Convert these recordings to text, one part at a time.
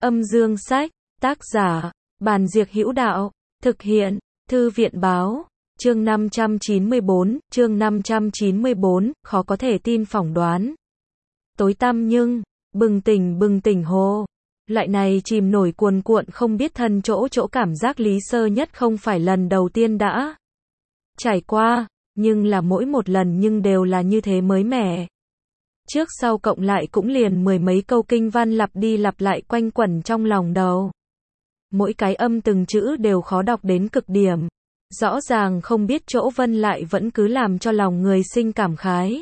Âm dương sách, tác giả, Bàn Diệc Hữu Đạo, thực hiện, Thư viện báo, chương 594, khó có thể tin phỏng đoán. Tối tăm nhưng, bừng tỉnh hồ. Loại này chìm nổi cuồn cuộn không biết thân chỗ cảm giác Lý Sơ Nhất không phải lần đầu tiên đã trải qua, nhưng là mỗi một lần nhưng đều là như thế mới mẻ. Trước sau cộng lại cũng liền mười mấy câu kinh văn lặp đi lặp lại quanh quẩn trong lòng đầu. Mỗi cái âm từng chữ đều khó đọc đến cực điểm. Rõ ràng không biết chỗ vân lại vẫn cứ làm cho lòng người sinh cảm khái.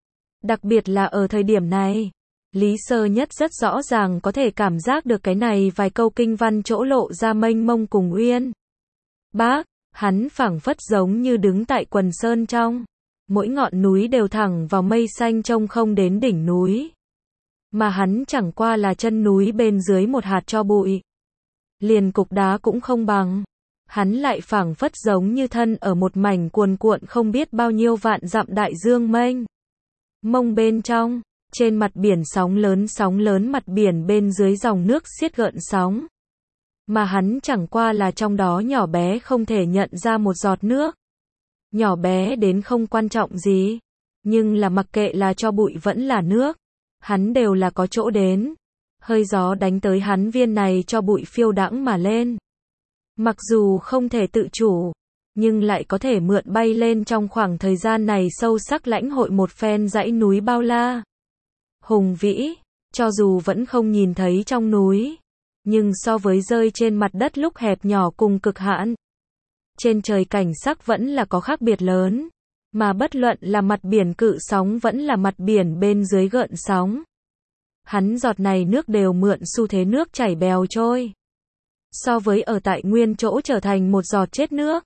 Đặc biệt là ở thời điểm này, Lý Sơ Nhất rất rõ ràng có thể cảm giác được cái này vài câu kinh văn chỗ lộ ra mênh mông cùng uyên bác, hắn phảng phất giống như đứng tại quần sơn trong. Mỗi ngọn núi đều thẳng vào mây xanh trông không đến đỉnh núi. Mà hắn chẳng qua là chân núi bên dưới một hạt tro bụi. Liền cục đá cũng không bằng. Hắn lại phảng phất giống như thân ở một mảnh cuồn cuộn không biết bao nhiêu vạn dặm đại dương mênh mông bên trong. Trên mặt biển sóng lớn mặt biển bên dưới dòng nước xiết gợn sóng. Mà hắn chẳng qua là trong đó nhỏ bé không thể nhận ra một giọt nước. Nhỏ bé đến không quan trọng gì. Nhưng là mặc kệ là cho bụi vẫn là nước. Hắn đều là có chỗ đến. Hơi gió đánh tới hắn viên này cho bụi phiêu đãng mà lên. Mặc dù không thể tự chủ. Nhưng lại có thể mượn bay lên trong khoảng thời gian này sâu sắc lãnh hội một phen dãy núi bao la. Hùng vĩ. Cho dù vẫn không nhìn thấy trong núi. Nhưng so với rơi trên mặt đất lúc hẹp nhỏ cùng cực hạn. Trên trời cảnh sắc vẫn là có khác biệt lớn. Mà bất luận là mặt biển cự sóng vẫn là mặt biển bên dưới gợn sóng. Hắn giọt này nước đều mượn xu thế nước chảy bèo trôi. So với ở tại nguyên chỗ trở thành một giọt chết nước.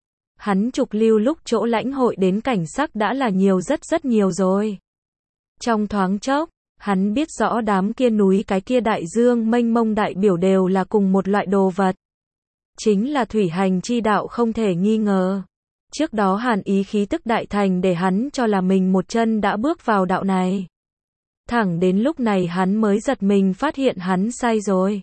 Hắn trục lưu lúc chỗ lãnh hội đến cảnh sắc đã là nhiều rất nhiều rồi. Trong thoáng chốc, hắn biết rõ đám kia núi cái kia đại dương mênh mông đại biểu đều là cùng một loại đồ vật. Chính là thủy hành chi đạo không thể nghi ngờ. Trước đó hàn ý khí tức đại thành để hắn cho là mình một chân đã bước vào đạo này. Thẳng đến lúc này hắn mới giật mình phát hiện hắn sai rồi.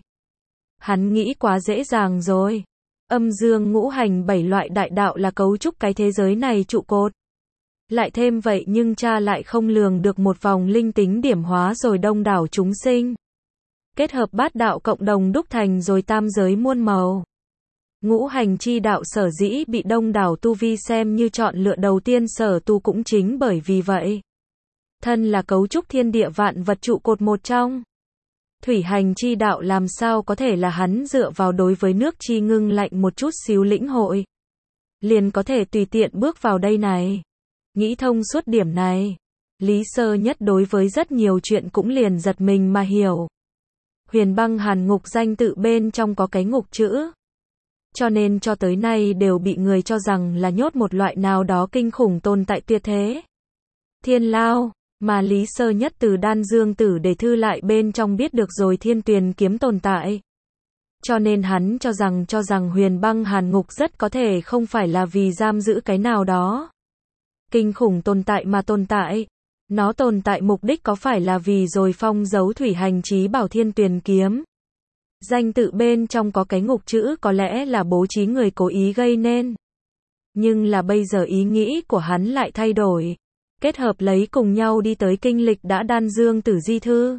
Hắn nghĩ quá dễ dàng rồi. Âm dương ngũ hành 7 loại đại đạo là cấu trúc cái thế giới này trụ cột. Lại thêm vậy nhưng cha lại không lường được một vòng linh tính điểm hóa rồi đông đảo chúng sinh. Kết hợp bát đạo cộng đồng đúc thành rồi tam giới muôn màu. Ngũ hành chi đạo sở dĩ bị đông đảo tu vi xem như chọn lựa đầu tiên sở tu cũng chính bởi vì vậy. Thân là cấu trúc thiên địa vạn vật trụ cột một trong. Thủy hành chi đạo làm sao có thể là hắn dựa vào đối với nước chi ngưng lạnh một chút xíu lĩnh hội. Liền có thể tùy tiện bước vào đây này. Nghĩ thông suốt điểm này. Lý Sơ Nhất đối với rất nhiều chuyện cũng liền giật mình mà hiểu. Huyền Băng Hàn Ngục danh tự bên trong có cái ngục chữ. Cho nên cho tới nay đều bị người cho rằng là nhốt một loại nào đó kinh khủng tồn tại tuyệt thế. Thiên Lao, mà Lý Sơ Nhất từ Đan Dương Tử để thư lại bên trong biết được rồi Thiên Tuyền kiếm tồn tại. Cho nên hắn cho rằng Huyền Băng Hàn Ngục rất có thể không phải là vì giam giữ cái nào đó kinh khủng tồn tại mà tồn tại. Nó tồn tại mục đích có phải là vì rồi phong giấu thủy hành chí bảo Thiên Tuyền kiếm. Danh tự bên trong có cái ngục chữ có lẽ là bố trí người cố ý gây nên. Nhưng là bây giờ ý nghĩ của hắn lại thay đổi. Kết hợp lấy cùng nhau đi tới kinh lịch đã Đan Dương Tử di thư.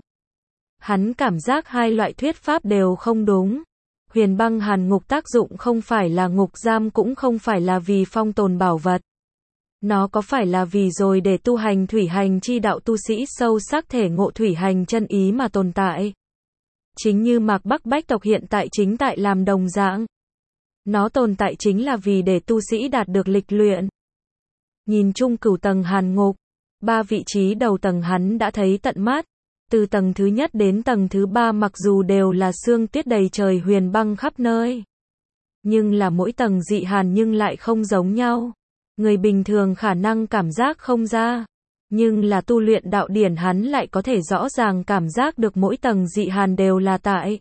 Hắn cảm giác hai loại thuyết pháp đều không đúng. Huyền Băng Hàn Ngục tác dụng không phải là ngục giam cũng không phải là vì phong tồn bảo vật. Nó có phải là vì rồi để tu hành thủy hành chi đạo tu sĩ sâu sắc thể ngộ thủy hành chân ý mà tồn tại. Chính như Mạc Bắc Bách tộc hiện tại chính tại làm đồng dạng. Nó tồn tại chính là vì để tu sĩ đạt được lịch luyện. Nhìn chung cửu tầng hàn ngục, 3 vị trí đầu tầng hắn đã thấy tận mắt. Từ tầng thứ nhất đến tầng thứ 3 mặc dù đều là sương tuyết đầy trời huyền băng khắp nơi. Nhưng là mỗi tầng dị hàn nhưng lại không giống nhau. Người bình thường khả năng cảm giác không ra. Nhưng là tu luyện đạo điển hắn lại có thể rõ ràng cảm giác được mỗi tầng dị hàn đều là tại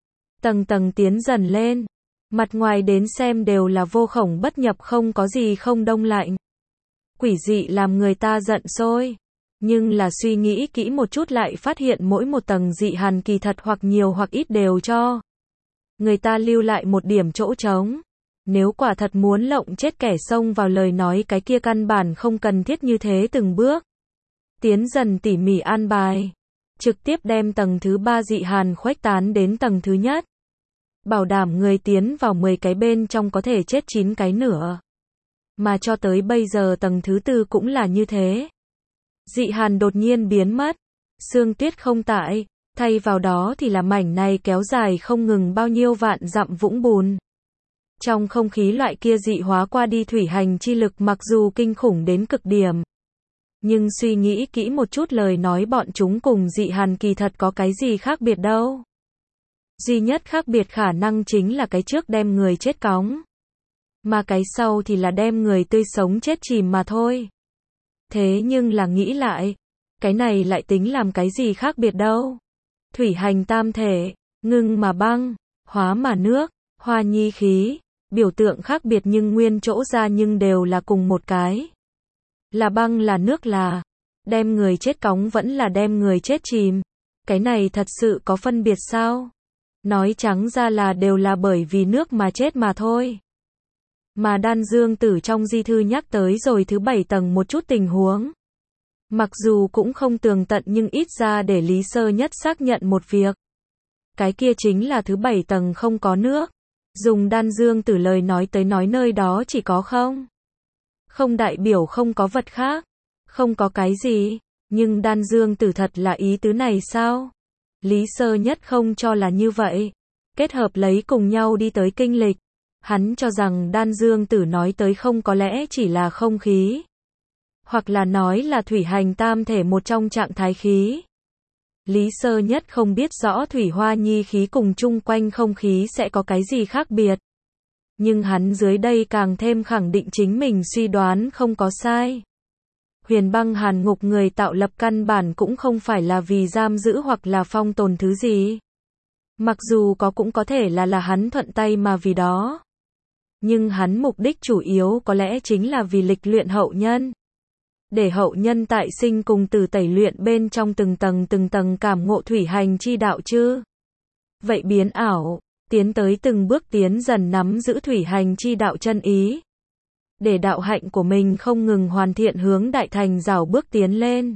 tầng tiến dần lên. Mặt ngoài đến xem đều là vô khổng bất nhập không có gì không đông lạnh. Quỷ dị làm người ta giận sôi. Nhưng là suy nghĩ kỹ một chút lại phát hiện mỗi một tầng dị hàn kỳ thật hoặc nhiều hoặc ít đều cho người ta lưu lại một điểm chỗ trống. Nếu quả thật muốn lộng chết kẻ xông vào lời nói cái kia căn bản không cần thiết như thế từng bước. Tiến dần tỉ mỉ an bài. Trực tiếp đem tầng thứ 3 dị hàn khuếch tán đến tầng thứ nhất. Bảo đảm người tiến vào 10 cái bên trong có thể chết 9 cái nữa. Mà cho tới bây giờ tầng thứ 4 cũng là như thế. Dị hàn đột nhiên biến mất. Sương tuyết không tại. Thay vào đó thì là mảnh này kéo dài không ngừng bao nhiêu vạn dặm vũng bùn. Trong không khí loại kia dị hóa qua đi thủy hành chi lực mặc dù kinh khủng đến cực điểm. Nhưng suy nghĩ kỹ một chút lời nói bọn chúng cùng dị hàn kỳ thật có cái gì khác biệt đâu. Duy nhất khác biệt khả năng chính là cái trước đem người chết cóng. Mà cái sau thì là đem người tươi sống chết chìm mà thôi. Thế nhưng là nghĩ lại, cái này lại tính làm cái gì khác biệt đâu. Thủy hành tam thể, ngưng mà băng, hóa mà nước, hoa nhi khí, biểu tượng khác biệt nhưng nguyên chỗ ra nhưng đều là cùng một cái. Là băng là nước là, đem người chết cóng vẫn là đem người chết chìm. Cái này thật sự có phân biệt sao? Nói trắng ra là đều là bởi vì nước mà chết mà thôi. Mà Đan Dương Tử trong di thư nhắc tới rồi thứ 7 tầng một chút tình huống. Mặc dù cũng không tường tận nhưng ít ra để Lý Sơ Nhất xác nhận một việc. Cái kia chính là thứ 7 tầng không có nước. Dùng Đan Dương Tử lời nói tới nói nơi đó chỉ có không. Không đại biểu không có vật khác. Không có cái gì. Nhưng Đan Dương Tử thật là ý tứ này sao? Lý Sơ Nhất không cho là như vậy. Kết hợp lấy cùng nhau đi tới kinh lịch. Hắn cho rằng Đan Dương Tử nói tới không có lẽ chỉ là không khí. Hoặc là nói là thủy hành tam thể một trong trạng thái khí. Lý Sơ Nhất không biết rõ thủy hoa nhi khí cùng chung quanh không khí sẽ có cái gì khác biệt. Nhưng hắn dưới đây càng thêm khẳng định chính mình suy đoán không có sai. Huyền băng hàn ngục người tạo lập căn bản cũng không phải là vì giam giữ hoặc là phong tồn thứ gì. Mặc dù có cũng có thể là hắn thuận tay mà vì đó. Nhưng hắn mục đích chủ yếu có lẽ chính là vì lịch luyện hậu nhân. Để hậu nhân tại sinh cùng từ tẩy luyện bên trong từng tầng cảm ngộ thủy hành chi đạo chứ. Vậy biến ảo, tiến tới từng bước tiến dần nắm giữ thủy hành chi đạo chân ý. Để đạo hạnh của mình không ngừng hoàn thiện hướng đại thành rảo bước tiến lên.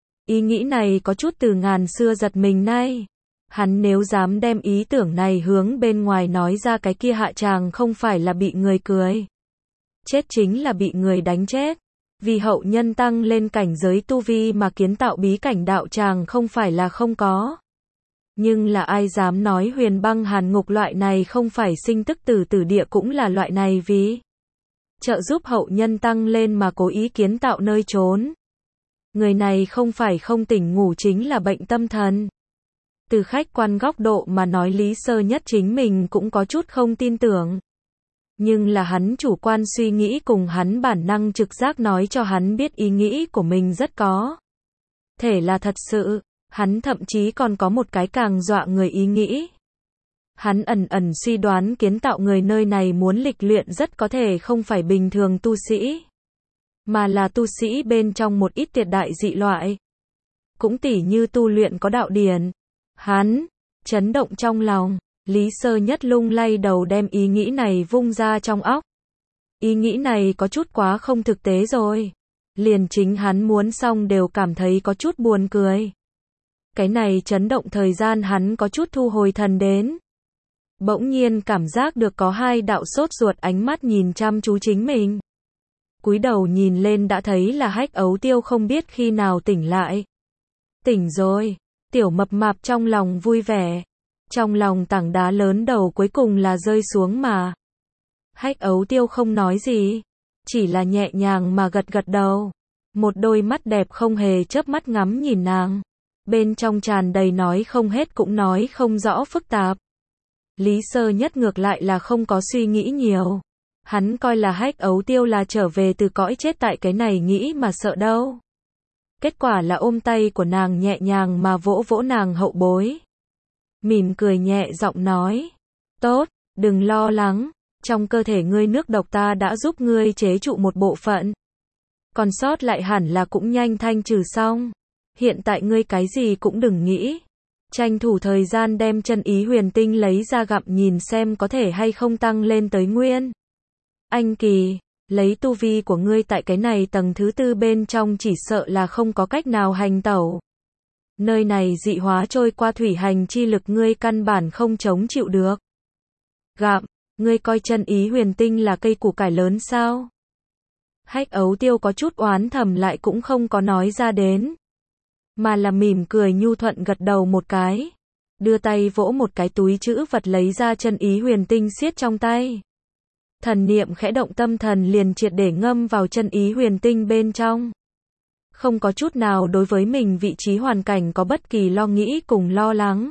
Ý nghĩ này có chút từ ngàn xưa giật mình nay. Hắn nếu dám đem ý tưởng này hướng bên ngoài nói ra cái kia hạ tràng không phải là bị người cười. Chết chính là bị người đánh chết. Vì hậu nhân tăng lên cảnh giới tu vi mà kiến tạo bí cảnh đạo tràng không phải là không có. Nhưng là ai dám nói huyền băng hàn ngục loại này không phải sinh tức tử tử địa cũng là loại này vì trợ giúp hậu nhân tăng lên mà cố ý kiến tạo nơi trốn. Người này không phải không tỉnh ngủ chính là bệnh tâm thần. Từ khách quan góc độ mà nói Lý Sơ Nhất chính mình cũng có chút không tin tưởng. Nhưng là hắn chủ quan suy nghĩ cùng hắn bản năng trực giác nói cho hắn biết ý nghĩ của mình rất có thể là thật sự. Hắn thậm chí còn có một cái càng dọa người ý nghĩ. Hắn ẩn suy đoán kiến tạo người nơi này muốn lịch luyện rất có thể không phải bình thường tu sĩ, mà là tu sĩ bên trong một ít tuyệt đại dị loại. Cũng tỉ như tu luyện có đạo điển. Hắn chấn động trong lòng. Lý Sơ Nhất lung lay đầu đem ý nghĩ này vung ra trong óc. Ý nghĩ này có chút quá không thực tế rồi. Liền chính hắn muốn xong đều cảm thấy có chút buồn cười. Cái này chấn động thời gian hắn có chút thu hồi thần đến. Bỗng nhiên cảm giác được có hai đạo sốt ruột ánh mắt nhìn chăm chú chính mình. Cúi đầu nhìn lên đã thấy là Hách Ấu Tiêu không biết khi nào tỉnh lại. Tỉnh rồi. Tiểu mập mạp trong lòng vui vẻ. Trong lòng tảng đá lớn đầu cuối cùng là rơi xuống mà. Hách Ấu Tiêu không nói gì. Chỉ là nhẹ nhàng mà gật gật đầu. Một đôi mắt đẹp không hề chớp mắt ngắm nhìn nàng. Bên trong tràn đầy nói không hết cũng nói không rõ phức tạp. Lý Sơ Nhất ngược lại là không có suy nghĩ nhiều. Hắn coi là Hách Ấu Tiêu là trở về từ cõi chết tại cái này nghĩ mà sợ đâu. Kết quả là ôm tay của nàng nhẹ nhàng mà vỗ vỗ nàng hậu bối. Mỉm cười nhẹ giọng nói. Tốt, đừng lo lắng. Trong cơ thể ngươi nước độc ta đã giúp ngươi chế trụ một bộ phận. Còn sót lại hẳn là cũng nhanh thanh trừ xong. Hiện tại ngươi cái gì cũng đừng nghĩ. Tranh thủ thời gian đem chân ý huyền tinh lấy ra gặm nhìn xem có thể hay không tăng lên tới nguyên anh kỳ. Lấy tu vi của ngươi tại cái này tầng thứ tư bên trong chỉ sợ là không có cách nào hành tẩu. Nơi này dị hóa trôi qua thủy hành chi lực ngươi căn bản không chống chịu được. Gặm, ngươi coi chân ý huyền tinh là cây củ cải lớn sao? Hách Ấu Tiêu có chút oán thầm lại cũng không có nói ra đến. Mà là mỉm cười nhu thuận gật đầu một cái. Đưa tay vỗ một cái túi trữ vật lấy ra chân ý huyền tinh siết trong tay. Thần niệm khẽ động tâm thần liền triệt để ngâm vào chân ý huyền tinh bên trong. Không có chút nào đối với mình vị trí hoàn cảnh có bất kỳ lo nghĩ cùng lo lắng.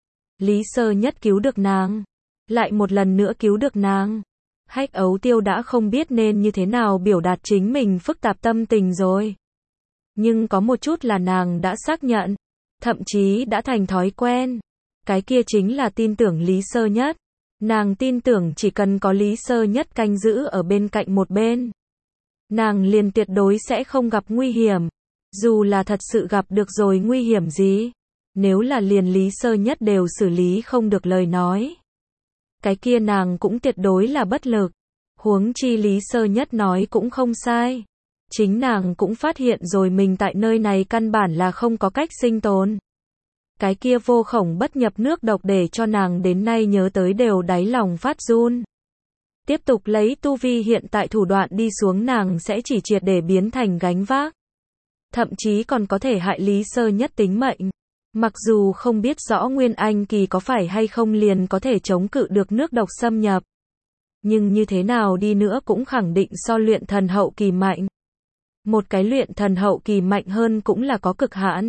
Lý Sơ Nhất cứu được nàng. Lại một lần nữa cứu được nàng. Hách Ấu Tiêu đã không biết nên như thế nào biểu đạt chính mình phức tạp tâm tình rồi. Nhưng có một chút là nàng đã xác nhận. Thậm chí đã thành thói quen. Cái kia chính là tin tưởng Lý Sơ Nhất. Nàng tin tưởng chỉ cần có Lý Sơ Nhất canh giữ ở bên cạnh một bên. Nàng liền tuyệt đối sẽ không gặp nguy hiểm. Dù là thật sự gặp được rồi nguy hiểm gì. Nếu là liền Lý Sơ Nhất đều xử lý không được lời nói. Cái kia nàng cũng tuyệt đối là bất lực. Huống chi Lý Sơ Nhất nói cũng không sai. Chính nàng cũng phát hiện rồi mình tại nơi này căn bản là không có cách sinh tồn. Cái kia vô khổng bất nhập nước độc để cho nàng đến nay nhớ tới đều đáy lòng phát run. Tiếp tục lấy tu vi hiện tại thủ đoạn đi xuống nàng sẽ chỉ triệt để biến thành gánh vác. Thậm chí còn có thể hại Lý Sơ Nhất tính mệnh. Mặc dù không biết rõ Nguyên Anh kỳ có phải hay không liền có thể chống cự được nước độc xâm nhập. Nhưng như thế nào đi nữa cũng khẳng định so luyện thần hậu kỳ mạnh. Một cái luyện thần hậu kỳ mạnh hơn cũng là có cực hạn.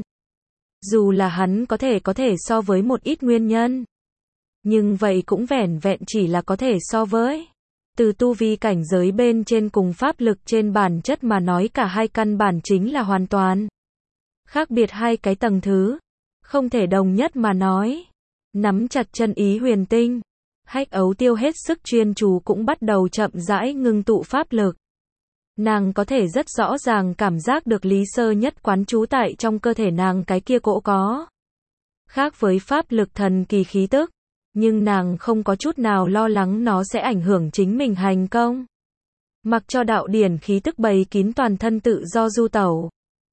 Dù là hắn có thể so với một ít nguyên nhân. Nhưng vậy cũng vẻn vẹn chỉ là có thể so với. Từ tu vi cảnh giới bên trên cùng pháp lực trên bản chất mà nói cả hai căn bản chính là hoàn toàn khác biệt hai cái tầng thứ. Không thể đồng nhất mà nói. Nắm chặt chân ý huyền tinh. Hách Ấu Tiêu hết sức chuyên chú cũng bắt đầu chậm rãi ngưng tụ pháp lực. Nàng có thể rất rõ ràng cảm giác được Lý Sơ Nhất quán trú tại trong cơ thể nàng cái kia cỗ có. Khác với pháp lực thần kỳ khí tức. Nhưng nàng không có chút nào lo lắng nó sẽ ảnh hưởng chính mình hành công. Mặc cho đạo điển khí tức bày kín toàn thân tự do du tẩu.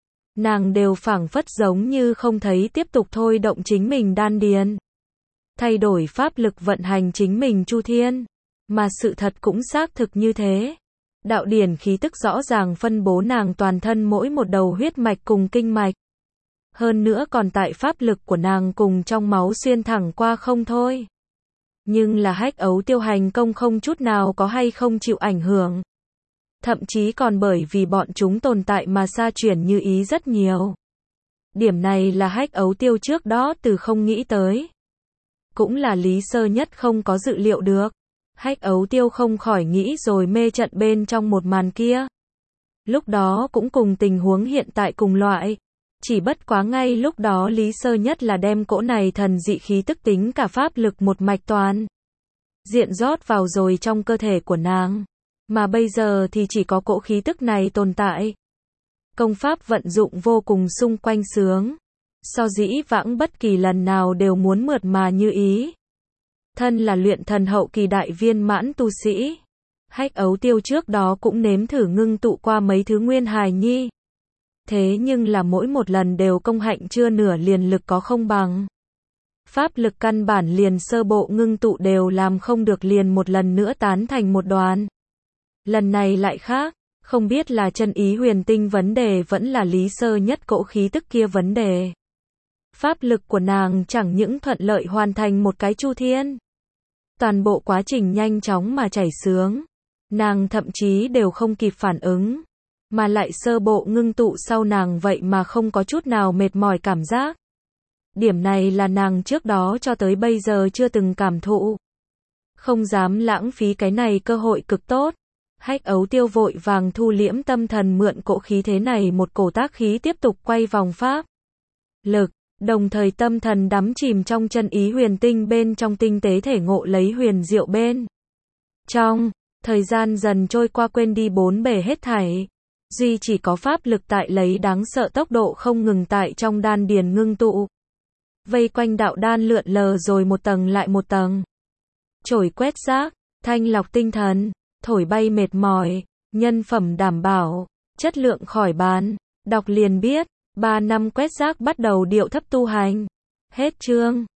Nàng đều phảng phất giống như không thấy tiếp tục thôi động chính mình đan điền. Thay đổi pháp lực vận hành chính mình chu thiên. Mà sự thật cũng xác thực như thế. Đạo điển khí tức rõ ràng phân bố nàng toàn thân mỗi một đầu huyết mạch cùng kinh mạch. Hơn nữa còn tại pháp lực của nàng cùng trong máu xuyên thẳng qua không thôi. Nhưng là Hách Ấu Tiêu hành công không chút nào có hay không chịu ảnh hưởng. Thậm chí còn bởi vì bọn chúng tồn tại mà xa chuyển như ý rất nhiều. Điểm này là Hách Ấu Tiêu trước đó từ không nghĩ tới. Cũng là Lý Sơ Nhất không có dự liệu được. Hách Ấu Tiêu không khỏi nghĩ rồi mê trận bên trong một màn kia. Lúc đó cũng cùng tình huống hiện tại cùng loại. Chỉ bất quá ngay lúc đó Lý Sơ Nhất là đem cỗ này thần dị khí tức tính cả pháp lực một mạch toàn diện rót vào rồi trong cơ thể của nàng. Mà bây giờ thì chỉ có cỗ khí tức này tồn tại. Công pháp vận dụng vô cùng xung quanh sướng. So dĩ vãng bất kỳ lần nào đều muốn mượt mà như ý. Thân là luyện thần hậu kỳ đại viên mãn tu sĩ. Hách Ấu Tiêu trước đó cũng nếm thử ngưng tụ qua mấy thứ nguyên hài nhi. Thế nhưng là mỗi một lần đều công hạnh chưa nửa liền lực có không bằng. Pháp lực căn bản liền sơ bộ ngưng tụ đều làm không được liền một lần nữa tán thành một đoàn. Lần này lại khác, không biết là chân ý huyền tinh vấn đề vẫn là Lý Sơ Nhất cỗ khí tức kia vấn đề. Pháp lực của nàng chẳng những thuận lợi hoàn thành một cái chu thiên. Toàn bộ quá trình nhanh chóng mà chảy xướng. Nàng thậm chí đều không kịp phản ứng. Mà lại sơ bộ ngưng tụ sau nàng vậy mà không có chút nào mệt mỏi cảm giác. Điểm này là nàng trước đó cho tới bây giờ chưa từng cảm thụ. Không dám lãng phí cái này cơ hội cực tốt. Hách Ấu Tiêu vội vàng thu liễm tâm thần mượn cỗ khí thế này một cổ tác khí tiếp tục quay vòng pháp lực, đồng thời tâm thần đắm chìm trong chân ý huyền tinh bên trong tinh tế thể ngộ lấy huyền diệu bên trong. Thời gian dần trôi qua quên đi bốn bề hết thảy. Duy chỉ có pháp lực tại lấy đáng sợ tốc độ không ngừng tại trong đan điền ngưng tụ. Vây quanh đạo đan lượn lờ rồi một tầng lại một tầng. Trổi quét rác, thanh lọc tinh thần, thổi bay mệt mỏi, nhân phẩm đảm bảo, chất lượng khỏi bàn. Đọc liền biết, 3 năm quét rác bắt đầu điệu thấp tu hành. Hết chương.